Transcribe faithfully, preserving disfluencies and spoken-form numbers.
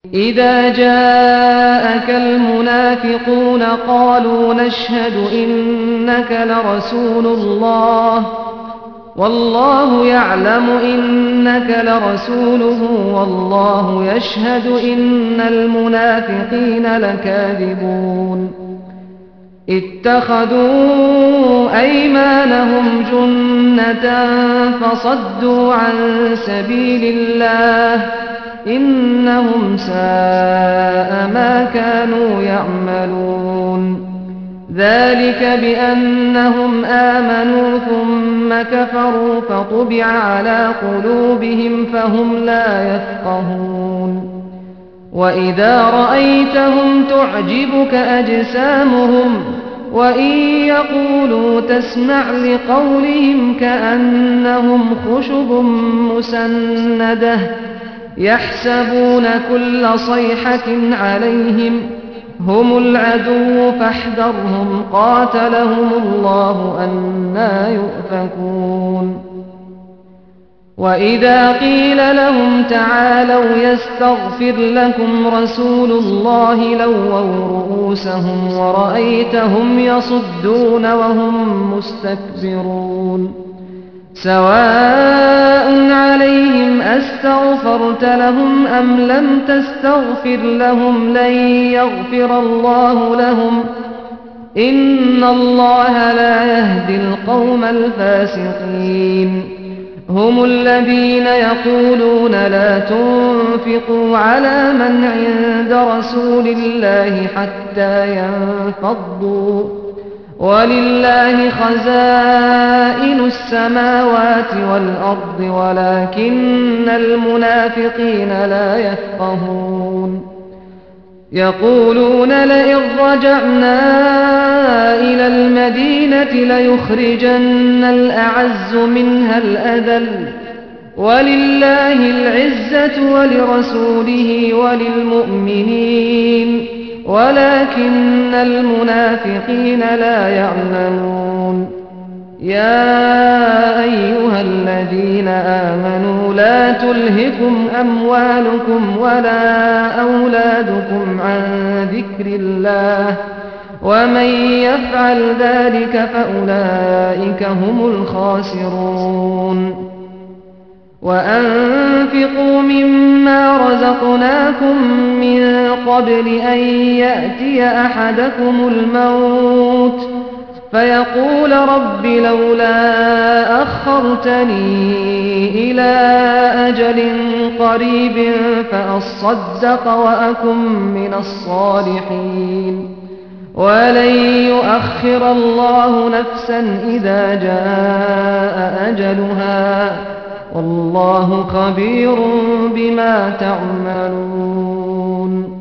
إذا جاءك المنافقون قالوا نشهد إنك لرسول الله والله يعلم إنك لرسوله والله يشهد إن المنافقين لكاذبون اتخذوا أيمانهم جنة فصدوا عن سبيل الله إنهم ساء ما كانوا يعملون ذلك بأنهم آمنوا ثم كفروا فطبع على قلوبهم فهم لا يفقهون وإذا رأيتهم تعجبك أجسامهم وإن يقولوا تسمع لقولهم كأنهم خشب مسندة يحسبون كل صيحة عليهم هم العدو فاحذرهم قاتلهم الله أنى يؤفكون وإذا قيل لهم تعالوا يستغفر لكم رسول الله لووا رؤوسهم ورأيتهم يصدون وهم مستكبرون سواء عليهم أستغفرت لهم أم لم تستغفر لهم لن يغفر الله لهم إن الله لا يهدي القوم الفاسقين هم الذين يقولون لا تنفقوا على من عند رسول الله حتى ينفضوا ولله خزائن السماوات والأرض ولكن المنافقين لا يفقهون يقولون لئن رجعنا إلى المدينة ليخرجن الأعز منها الأذل ولله العزة ولرسوله وللمؤمنين ولكن المنافقين لا يعلمون يا أيها الذين آمنوا لا تلهكم أموالكم ولا أولادكم عن ذكر الله ومن يفعل ذلك فأولئك هم الخاسرون وأنفقوا مما رزقناكم من قبل أن يأتي أحدكم الموت فيقول رب لولا أخرتني إلى أجل قريب فأصدق وأكن من الصالحين ولن يؤخر الله نفسا إذا جاء أجلها والله خبير بما تعملون